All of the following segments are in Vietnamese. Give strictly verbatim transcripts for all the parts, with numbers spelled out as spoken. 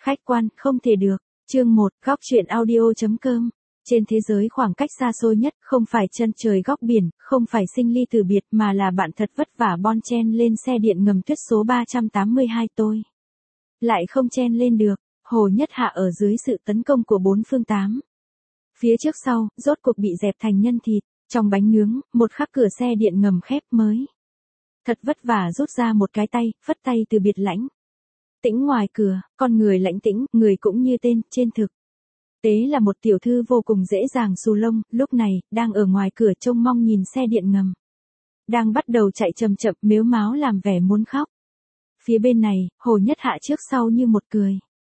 Khách quan, không thể được. Chương một, góc truyện audio.com. Trên thế giới khoảng cách xa xôi nhất, không phải chân trời góc biển, không phải sinh ly từ biệt, mà là bạn thật vất vả bon chen lên xe điện ngầm tuyết số ba trăm tám mươi hai tôi. Lại không chen lên được, Hồ Nhất Hạ ở dưới sự tấn công của bốn phương tám. Phía trước sau, rốt cuộc bị dẹp thành nhân thịt, trong bánh nướng, một khắc cửa xe điện ngầm khép mới. Thật vất vả rút ra một cái tay, phất tay từ biệt lãnh. Tĩnh ngoài cửa, con người lãnh tĩnh, người cũng như tên, trên thực tế là một tiểu thư vô cùng dễ dàng xù lông, lúc này, đang ở ngoài cửa trông mong nhìn xe điện ngầm. Đang bắt đầu chạy chậm chậm, mếu máo làm vẻ muốn khóc. Phía bên này, Hồ Nhất Hạ trước sau như một cười.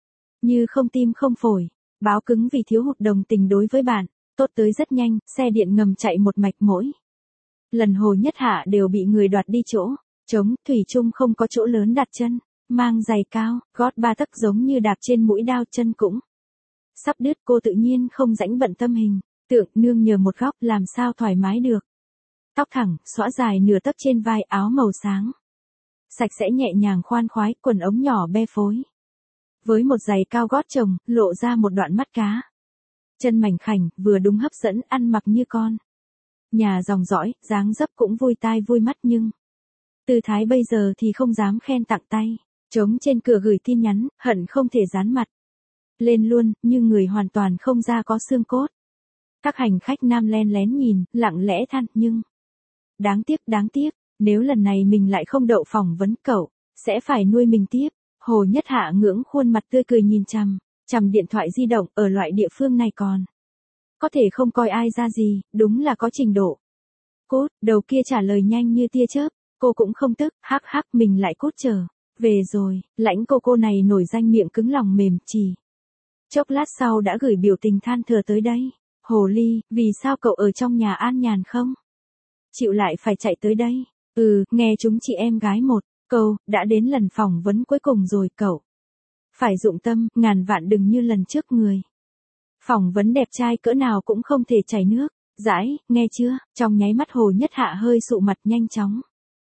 Như không tim không phổi, báo cứng vì thiếu hụt đồng tình đối với bạn, tốt tới rất nhanh, xe điện ngầm chạy một mạch mỗi. Lần Hồ Nhất Hạ đều bị người đoạt đi chỗ, trống, thủy chung không có chỗ lớn đặt chân. Mang giày cao, gót ba tấc giống như đạp trên mũi đao, chân cũng sắp đứt, cô tự nhiên không rãnh bận tâm hình tượng nương nhờ một góc, làm sao thoải mái được. Tóc thẳng, xõa dài nửa tấc trên vai, áo màu sáng sạch sẽ nhẹ nhàng khoan khoái, quần ống nhỏ be phối. Với một giày cao gót chồng, lộ ra một đoạn mắt cá. Chân mảnh khảnh, vừa đúng hấp dẫn, ăn mặc như con nhà dòng dõi, dáng dấp cũng vui tai vui mắt, nhưng tư thái bây giờ thì không dám khen tặng tay. Trống trên cửa gửi tin nhắn, hận không thể dán mặt lên luôn, nhưng người hoàn toàn không ra có xương cốt. Các hành khách nam len lén nhìn, lặng lẽ than, nhưng đáng tiếc, đáng tiếc, nếu lần này mình lại không đậu phỏng vấn cậu, sẽ phải nuôi mình tiếp. Hồ Nhất Hạ ngưỡng khuôn mặt tươi cười nhìn chằm chằm điện thoại di động, ở loại địa phương này còn có thể không coi ai ra gì, đúng là có trình độ. Cút, đầu kia trả lời nhanh như tia chớp, cô cũng không tức, hắc hắc, mình lại cút chờ. Về rồi, lãnh cô cô này nổi danh miệng cứng lòng mềm, chỉ chốc lát sau đã gửi biểu tình than thở tới đây. Hồ ly, vì sao cậu ở trong nhà an nhàn không chịu lại phải chạy tới đây? Ừ, nghe chúng chị em gái một câu, đã đến lần phỏng vấn cuối cùng rồi, cậu phải dụng tâm, ngàn vạn đừng như lần trước người phỏng vấn đẹp trai cỡ nào cũng không thể chảy nước dãi, nghe chưa? Trong nháy mắt Hồ Nhất Hạ hơi sụ mặt, nhanh chóng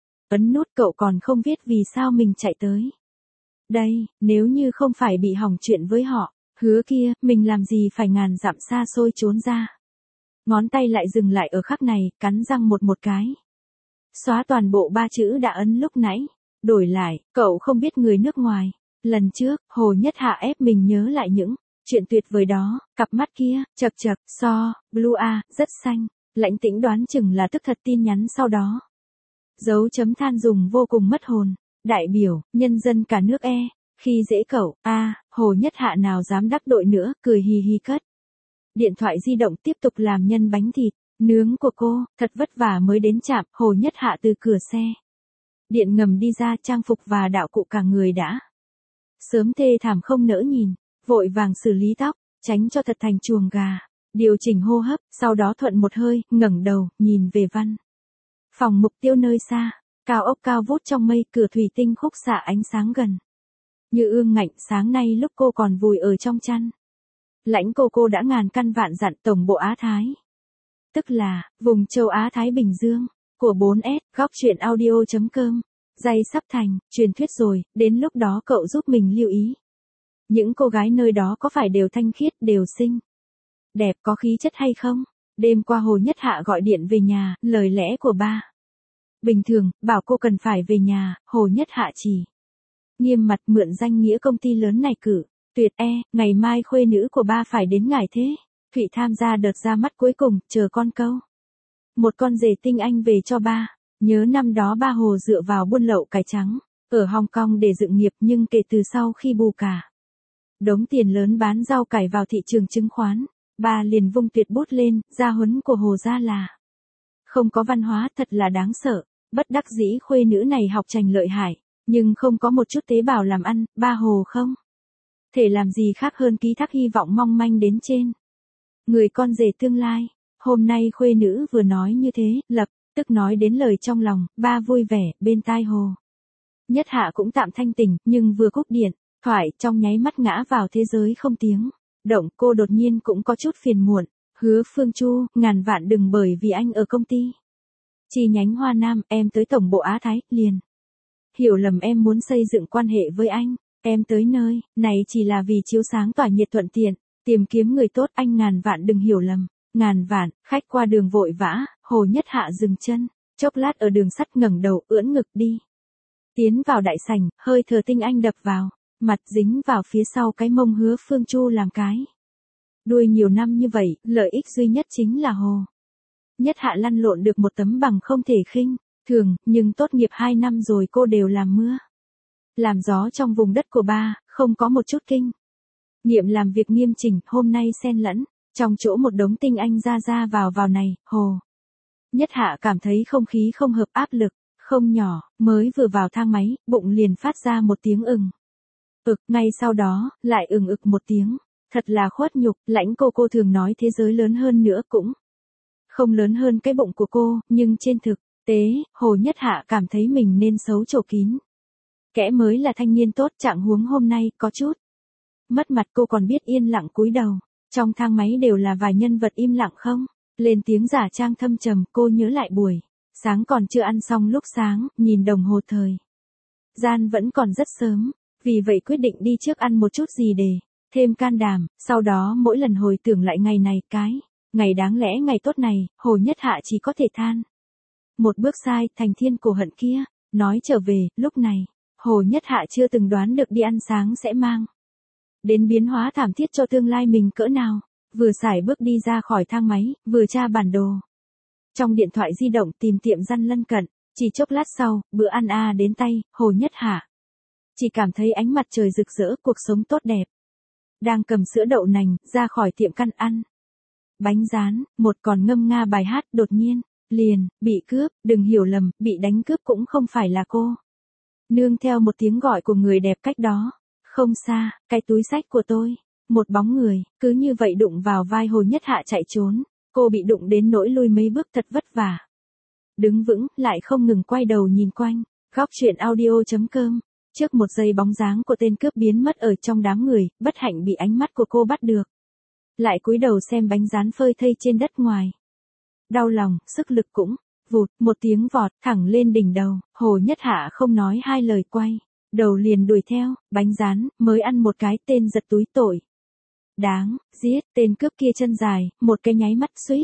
ấn nút. Cậu còn không biết vì sao mình chạy tới đây, nếu như không phải bị hỏng chuyện với họ hứa kia, mình làm gì phải ngàn dặm xa xôi trốn ra. Ngón tay lại dừng lại ở khắc này, cắn răng một một cái, xóa toàn bộ ba chữ đã ấn lúc nãy. Đổi lại, cậu không biết người nước ngoài. Lần trước, Hồ Nhất Hạ ép mình nhớ lại những chuyện tuyệt vời đó, cặp mắt kia, chật chật, so, blue a, rất xanh. Lãnh Tĩnh đoán chừng là tức thật tin nhắn sau đó. Dấu chấm than dùng vô cùng mất hồn. Đại biểu, nhân dân cả nước e, khi dễ cậu, a à, Hồ Nhất Hạ nào dám đắc tội nữa, cười hì hì cất điện thoại di động, tiếp tục làm nhân bánh thịt nướng của cô. Thật vất vả mới đến trạm, Hồ Nhất Hạ từ cửa xe điện ngầm đi ra, trang phục và đạo cụ cả người đã sớm thê thảm không nỡ nhìn, vội vàng xử lý tóc, tránh cho thật thành chuồng gà, điều chỉnh hô hấp, sau đó thuận một hơi, ngẩng đầu, nhìn về văn phòng mục tiêu nơi xa, cao ốc cao vút trong mây, cửa thủy tinh khúc xạ ánh sáng gần như ương ngạnh. Sáng nay lúc cô còn vùi ở trong chăn, lãnh cô cô đã ngàn căn vạn dặn tổng bộ Á Thái, tức là vùng châu Á Thái Bình Dương của bốn S, góc truyện audio.com. Dây sắp thành truyền thuyết rồi, đến lúc đó cậu giúp mình lưu ý. Những cô gái nơi đó có phải đều thanh khiết, đều xinh đẹp, có khí chất hay không? Đêm qua Hồ Nhất Hạ gọi điện về nhà, lời lẽ của ba bình thường, bảo cô cần phải về nhà. Hồ Nhất Hạ chỉ nghiêm mặt, mượn danh nghĩa công ty lớn này cử tuyệt e, ngày mai khuê nữ của ba phải đến ngải thế Thụy tham gia đợt ra mắt cuối cùng, chờ con câu một con rể tinh anh về cho ba. Nhớ năm đó ba Hồ dựa vào buôn lậu cải trắng ở Hong Kong để dựng nghiệp, nhưng kể từ sau khi bù cả đống tiền lớn bán rau cải vào thị trường chứng khoán, ba liền vung tuyệt bút lên. Gia huấn của Hồ gia là không có văn hóa, thật là đáng sợ. Bất đắc dĩ khuê nữ này học trành lợi hại, nhưng không có một chút tế bào làm ăn. Ba Hồ không thể làm gì khác hơn ký thác hy vọng mong manh đến trên người con rể tương lai. Hôm nay khuê nữ vừa nói như thế, lập tức nói đến lời trong lòng. Ba vui vẻ, bên tai Hồ Nhất Hạ cũng tạm thanh tỉnh, nhưng vừa cúp điện thoại, trong nháy mắt ngã vào thế giới không tiếng động. Cô đột nhiên cũng có chút phiền muộn. Hứa Phương Chu, ngàn vạn đừng bởi vì anh ở công ty chi nhánh Hoa Nam, em tới tổng bộ Á Thái, liền hiểu lầm em muốn xây dựng quan hệ với anh. Em tới nơi này chỉ là vì chiếu sáng tỏa nhiệt thuận tiện, tìm kiếm người tốt, anh ngàn vạn đừng hiểu lầm. Ngàn vạn, khách qua đường vội vã, Hồ Nhất Hạ dừng chân, chốc lát ở đường sắt ngẩng đầu ưỡn ngực đi. Tiến vào đại sảnh, hơi thở tinh anh đập vào, mặt dính vào phía sau cái mông Hứa Phương Chu làm cái. Đuôi nhiều năm như vậy, lợi ích duy nhất chính là Hồ Nhất Hạ lăn lộn được một tấm bằng không thể khinh thường, nhưng tốt nghiệp hai năm rồi cô đều làm mưa làm gió trong vùng đất của ba, không có một chút kinh nghiệm làm việc nghiêm chỉnh, hôm nay xen lẫn trong chỗ một đống tinh anh ra ra vào vào này, Hồ Nhất Hạ cảm thấy không khí không hợp, áp lực không nhỏ, mới vừa vào thang máy, bụng liền phát ra một tiếng ừng ực, ngay sau đó lại ừng ực một tiếng. Thật là khuất nhục, Lãnh cô cô thường nói thế giới lớn hơn nữa cũng không lớn hơn cái bụng của cô, nhưng trên thực tế, Hồ Nhất Hạ cảm thấy mình nên xấu chỗ kín kẽ mới là thanh niên tốt, trạng huống hôm nay có chút mất mặt, cô còn biết yên lặng cúi đầu. Trong thang máy đều là vài nhân vật im lặng không lên tiếng, giả trang thâm trầm. Cô nhớ lại buổi sáng còn chưa ăn xong lúc sáng, nhìn đồng hồ thời gian vẫn còn rất sớm, vì vậy quyết định đi trước ăn một chút gì để thêm can đảm. Sau đó mỗi lần hồi tưởng lại ngày này, cái ngày đáng lẽ ngày tốt này, Hồ Nhất Hạ chỉ có thể than một bước sai, thành thiên cổ hận kia. Nói trở về, lúc này Hồ Nhất Hạ chưa từng đoán được đi ăn sáng sẽ mang đến biến hóa thảm thiết cho tương lai mình cỡ nào. Vừa sải bước đi ra khỏi thang máy, vừa tra bản đồ trong điện thoại di động, tìm tiệm răn lân cận. Chỉ chốc lát sau, bữa ăn a đến tay, Hồ Nhất Hạ chỉ cảm thấy ánh mặt trời rực rỡ, cuộc sống tốt đẹp. Đang cầm sữa đậu nành ra khỏi tiệm căn ăn bánh rán, một còn ngâm nga bài hát, đột nhiên liền bị cướp. Đừng hiểu lầm, bị đánh cướp cũng không phải là cô. Nương theo một tiếng gọi của người đẹp cách đó không xa, cái túi xách của tôi. Một bóng người cứ như vậy đụng vào vai Hồ Nhất Hạ chạy trốn. Cô bị đụng đến nỗi lui mấy bước, thật vất vả đứng vững, lại không ngừng quay đầu nhìn quanh. Góc truyện audio chấm com. Trước một giây bóng dáng của tên cướp biến mất ở trong đám người, bất hạnh bị ánh mắt của cô bắt được. Lại cúi đầu xem bánh rán phơi thây trên đất ngoài. Đau lòng, sức lực cũng vụt một tiếng vọt thẳng lên đỉnh đầu. Hồ Nhất Hạ không nói hai lời, quay đầu liền đuổi theo. Bánh rán mới ăn một cái, tên giật túi tội đáng giết. Tên cướp kia chân dài, một cái nháy mắt suýt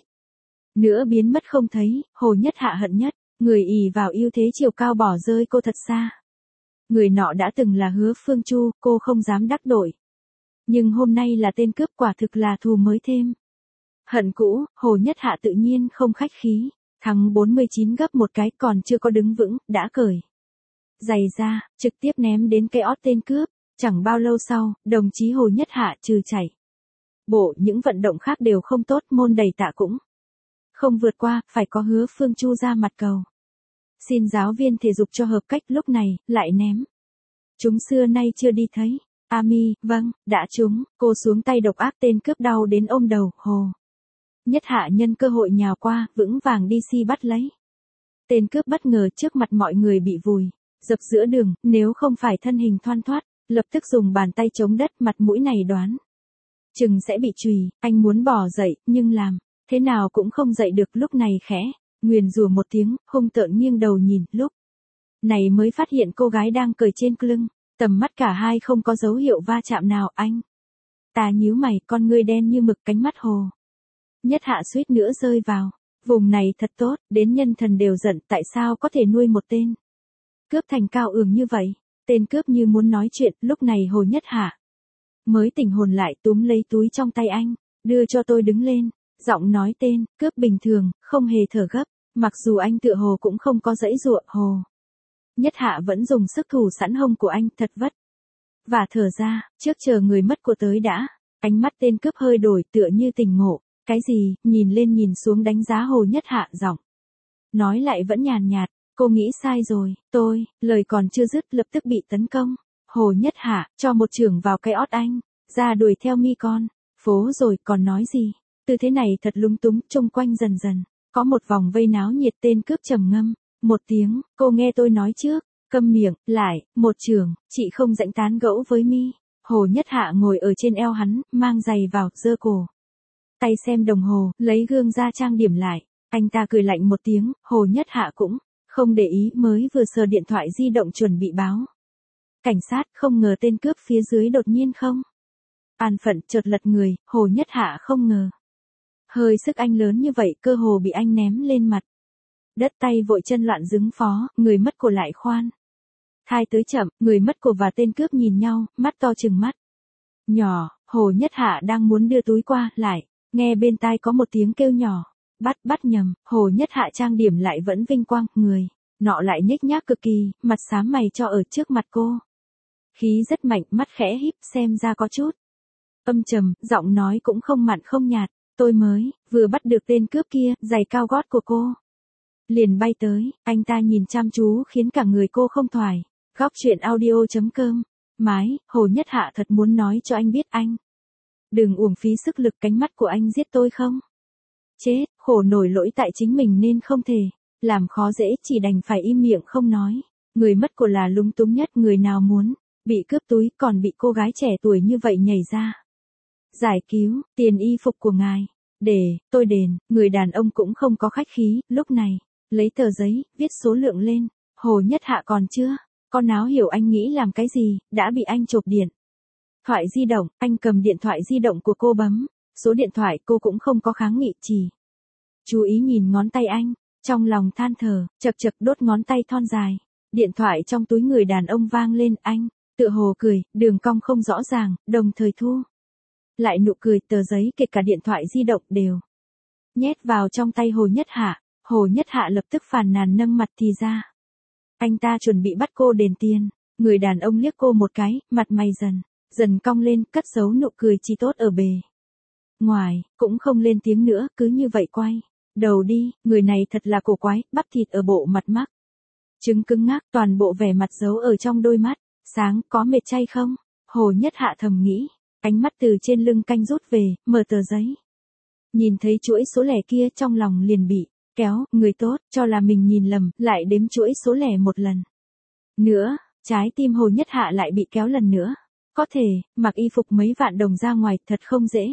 nữa biến mất không thấy. Hồ Nhất Hạ hận nhất người ỷ vào ưu thế chiều cao bỏ rơi cô thật xa. Người nọ đã từng là Hứa Phương Chu, cô không dám đắc tội. Nhưng hôm nay là tên cướp, quả thực là thù mới thêm hận cũ. Hồ Nhất Hạ tự nhiên không khách khí, thắng bốn mươi chín gấp một cái, còn chưa có đứng vững, đã cởi giày ra, trực tiếp ném đến cái ót tên cướp. Chẳng bao lâu sau, đồng chí Hồ Nhất Hạ trừ chảy bộ những vận động khác đều không tốt, môn đầy tạ cũng không vượt qua, phải có Hứa Phương Chu ra mặt cầu xin giáo viên thể dục cho hợp cách. Lúc này lại ném chúng xưa nay chưa đi thấy. Ami, vâng, đã trúng. Cô xuống tay độc ác, tên cướp đau đến ôm đầu. Hồ Nhất Hạ nhân cơ hội nhào qua, vững vàng đi si bắt lấy. Tên cướp bất ngờ trước mặt mọi người bị vùi dập giữa đường, nếu không phải thân hình thoăn thoắt, lập tức dùng bàn tay chống đất, mặt mũi này đoán chừng sẽ bị chùy. Anh muốn bỏ dậy, nhưng làm thế nào cũng không dậy được. Lúc này khẽ nguyền rủa một tiếng, hung tợn nghiêng đầu nhìn. Lúc này mới phát hiện cô gái đang cởi trên lưng. Tầm mắt cả hai không có dấu hiệu va chạm nào. Anh ta nhíu mày, con ngươi đen như mực, cánh mắt Hồ Nhất Hạ suýt nữa rơi vào vùng này. Thật tốt, đến nhân thần đều giận, tại sao có thể nuôi một tên cướp thành cao ường như vậy. Tên cướp như muốn nói chuyện. Lúc này Hồ Nhất Hạ mới tỉnh hồn lại, túm lấy túi trong tay anh, đưa cho tôi, đứng lên. Giọng nói tên cướp bình thường, không hề thở gấp, mặc dù anh tựa hồ cũng không có dãy dụa. Hồ Nhất Hạ vẫn dùng sức thủ sẵn hông của anh, thật vất và thở ra, trước chờ người mất của tới đã. Ánh mắt tên cướp hơi đổi, tựa như tỉnh ngộ cái gì, nhìn lên nhìn xuống đánh giá Hồ Nhất Hạ, giọng nói lại vẫn nhàn nhạt. Cô nghĩ sai rồi, tôi. Lời còn chưa dứt, lập tức bị tấn công. Hồ Nhất Hạ cho một chưởng vào cái ót anh, ra đuổi theo mi con phố rồi còn nói gì. Tư thế này thật lúng túng, chung quanh dần dần có một vòng vây náo nhiệt. Tên cướp trầm ngâm một tiếng, cô nghe tôi nói trước. Câm miệng. Lại một chưởng, chị không rảnh tán gẫu với mi. Hồ Nhất Hạ ngồi ở trên eo hắn, mang giày vào, giơ cổ tay xem đồng hồ, lấy gương ra trang điểm lại. Anh ta cười lạnh một tiếng. Hồ Nhất Hạ cũng không để ý, mới vừa sờ điện thoại di động chuẩn bị báo cảnh sát, không ngờ tên cướp phía dưới đột nhiên không. An phận chợt lật người, Hồ Nhất Hạ không ngờ. Hơi sức anh lớn như vậy cơ hồ bị anh ném lên mặt. Đất tay vội chân loạn dứng phó, người mất của lại khoan. Thai tới chậm, người mất của và tên cướp nhìn nhau, mắt to trừng mắt. Nhỏ, Hồ Nhất Hạ đang muốn đưa túi qua, lại, nghe bên tai có một tiếng kêu nhỏ. Bắt, bắt nhầm, Hồ Nhất Hạ trang điểm lại vẫn vinh quang, người, nọ lại nhếch nhác cực kỳ, mặt xám mày cho ở trước mặt cô. Khí rất mạnh, mắt khẽ híp, xem ra có chút âm trầm, giọng nói cũng không mặn không nhạt, tôi mới, vừa bắt được tên cướp kia, giày cao gót của cô. Liền bay tới, anh ta nhìn chăm chú khiến cả người cô không thoải. Góc chuyện audio chấm com. Mái, Hồ Nhất Hạ thật muốn nói cho anh biết anh. Đừng uổng phí sức lực, cánh mắt của anh giết tôi không? Chết, khổ nổi lỗi tại chính mình nên không thể. Làm khó dễ chỉ đành phải im miệng không nói. Người mất của là lúng túng nhất, người nào muốn bị cướp túi còn bị cô gái trẻ tuổi như vậy nhảy ra. Giải cứu, tiền y phục của ngài. Để, tôi đền, người đàn ông cũng không có khách khí, lúc này, lấy tờ giấy, viết số lượng lên. Hồ Nhất Hạ còn chưa, con áo hiểu anh nghĩ làm cái gì, đã bị anh chộp điện. Thoại di động, anh cầm điện thoại di động của cô bấm, số điện thoại cô cũng không có kháng nghị, chỉ chú ý nhìn ngón tay anh, trong lòng than thở, chật chật đốt ngón tay thon dài. Điện thoại trong túi người đàn ông vang lên, anh, tựa hồ cười, đường cong không rõ ràng, đồng thời thu lại nụ cười, tờ giấy kể cả điện thoại di động đều nhét vào trong tay Hồ Nhất Hạ. Hồ Nhất Hạ lập tức phàn nàn nâng mặt thì ra. Anh ta chuẩn bị bắt cô đền tiền. Người đàn ông liếc cô một cái, mặt mày dần, dần cong lên, cất giấu nụ cười chỉ tốt ở bề ngoài, cũng không lên tiếng nữa, cứ như vậy quay đầu đi. Người này thật là cổ quái, bắp thịt ở bộ mặt mắc trứng cứng ngắc, toàn bộ vẻ mặt giấu ở trong đôi mắt sáng, có mệt chay không? Hồ Nhất Hạ thầm nghĩ, ánh mắt từ trên lưng canh rút về, mở tờ giấy. Nhìn thấy chuỗi số lẻ kia trong lòng liền bị kéo, người tốt, cho là mình nhìn lầm, lại đếm chuỗi số lẻ một lần nữa, trái tim Hồ Nhất Hạ lại bị kéo lần nữa. Có thể, mặc y phục mấy vạn đồng ra ngoài, thật không dễ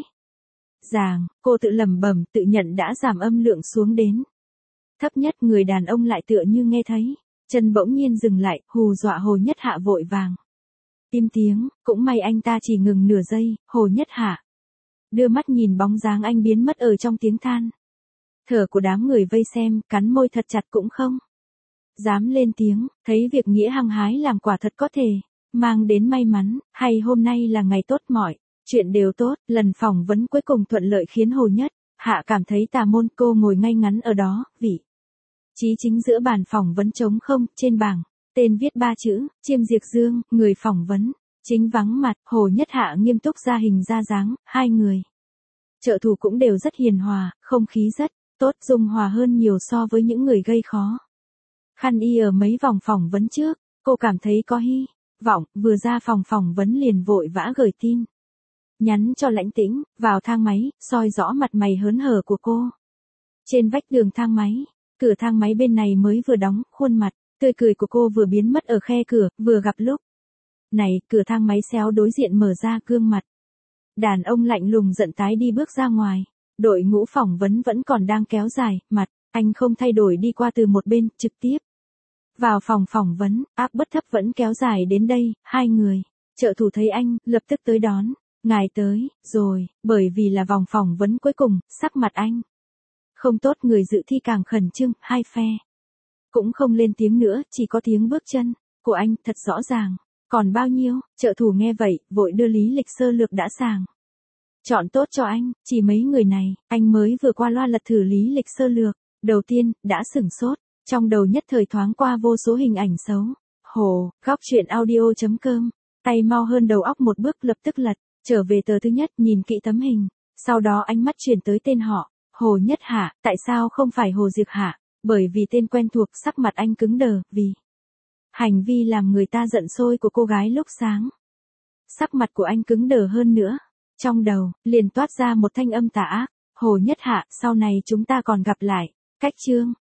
dàng, cô tự lẩm bẩm, tự nhận đã giảm âm lượng xuống đến thấp nhất. Người đàn ông lại tựa như nghe thấy, chân bỗng nhiên dừng lại, hù dọa Hồ Nhất Hạ vội vàng im tiếng, cũng may anh ta chỉ ngừng nửa giây. Hồ Nhất Hạ đưa mắt nhìn bóng dáng anh biến mất ở trong tiếng than thở của đám người vây xem, cắn môi thật chặt cũng không dám lên tiếng. Thấy việc nghĩa hăng hái làm quả thật có thể mang đến may mắn, hay hôm nay là ngày tốt, mọi chuyện đều tốt. Lần phỏng vấn cuối cùng thuận lợi khiến Hồ Nhất Hạ cảm thấy tà môn. Cô ngồi ngay ngắn ở đó, vị trí chính giữa bàn phỏng vấn trống không, trên bảng tên viết ba chữ, Chiêm Diệp Dương. Người phỏng vấn chính vắng mặt. Hồ Nhất Hạ nghiêm túc ra hình ra dáng, hai người trợ thủ cũng đều rất hiền hòa, không khí rất tốt, dung hòa hơn nhiều so với những người gây khó khăn y ở mấy vòng phỏng vấn trước. Cô cảm thấy có hy vọng, vừa ra phòng phỏng vấn liền vội vã gửi tin nhắn cho Lãnh Tĩnh, vào thang máy, soi rõ mặt mày hớn hở của cô. Trên vách tường thang máy, cửa thang máy bên này mới vừa đóng, khuôn mặt tươi cười của cô vừa biến mất ở khe cửa, vừa gặp lúc này, cửa thang máy xéo đối diện mở ra, gương mặt đàn ông lạnh lùng giận tái đi bước ra ngoài. Đội ngũ phỏng vấn vẫn còn đang kéo dài, mặt anh không thay đổi đi qua từ một bên, trực tiếp vào phòng phỏng vấn. Áp bất thấp vẫn kéo dài đến đây, hai người trợ thủ thấy anh, lập tức tới đón. Ngài tới rồi. Bởi vì là vòng phỏng vấn cuối cùng, sắc mặt anh không tốt, người dự thi càng khẩn trương. Hai phe cũng không lên tiếng nữa, chỉ có tiếng bước chân của anh thật rõ ràng. Còn bao nhiêu? Trợ thủ nghe vậy, vội đưa lý lịch sơ lược đã sàng chọn tốt cho anh. Chỉ mấy người này, anh mới vừa qua loa lật thử lý lịch sơ lược. Đầu tiên, đã sửng sốt, trong đầu nhất thời thoáng qua vô số hình ảnh xấu. Hồ, góc chuyện audio chấm com. Tay mau hơn đầu óc một bước, lập tức lật trở về tờ thứ nhất, nhìn kỹ tấm hình. Sau đó ánh mắt chuyển tới tên họ, Hồ Nhất Hạ. Tại sao không phải Hồ Diệp Hạ? Bởi vì tên quen thuộc. Sắc mặt anh cứng đờ, vì hành vi làm người ta giận sôi của cô gái lúc sáng. Sắc mặt của anh cứng đờ hơn nữa. Trong đầu, liền toát ra một thanh âm tà ác. Hồ Nhất Hạ, sau này chúng ta còn gặp lại. Cách chương.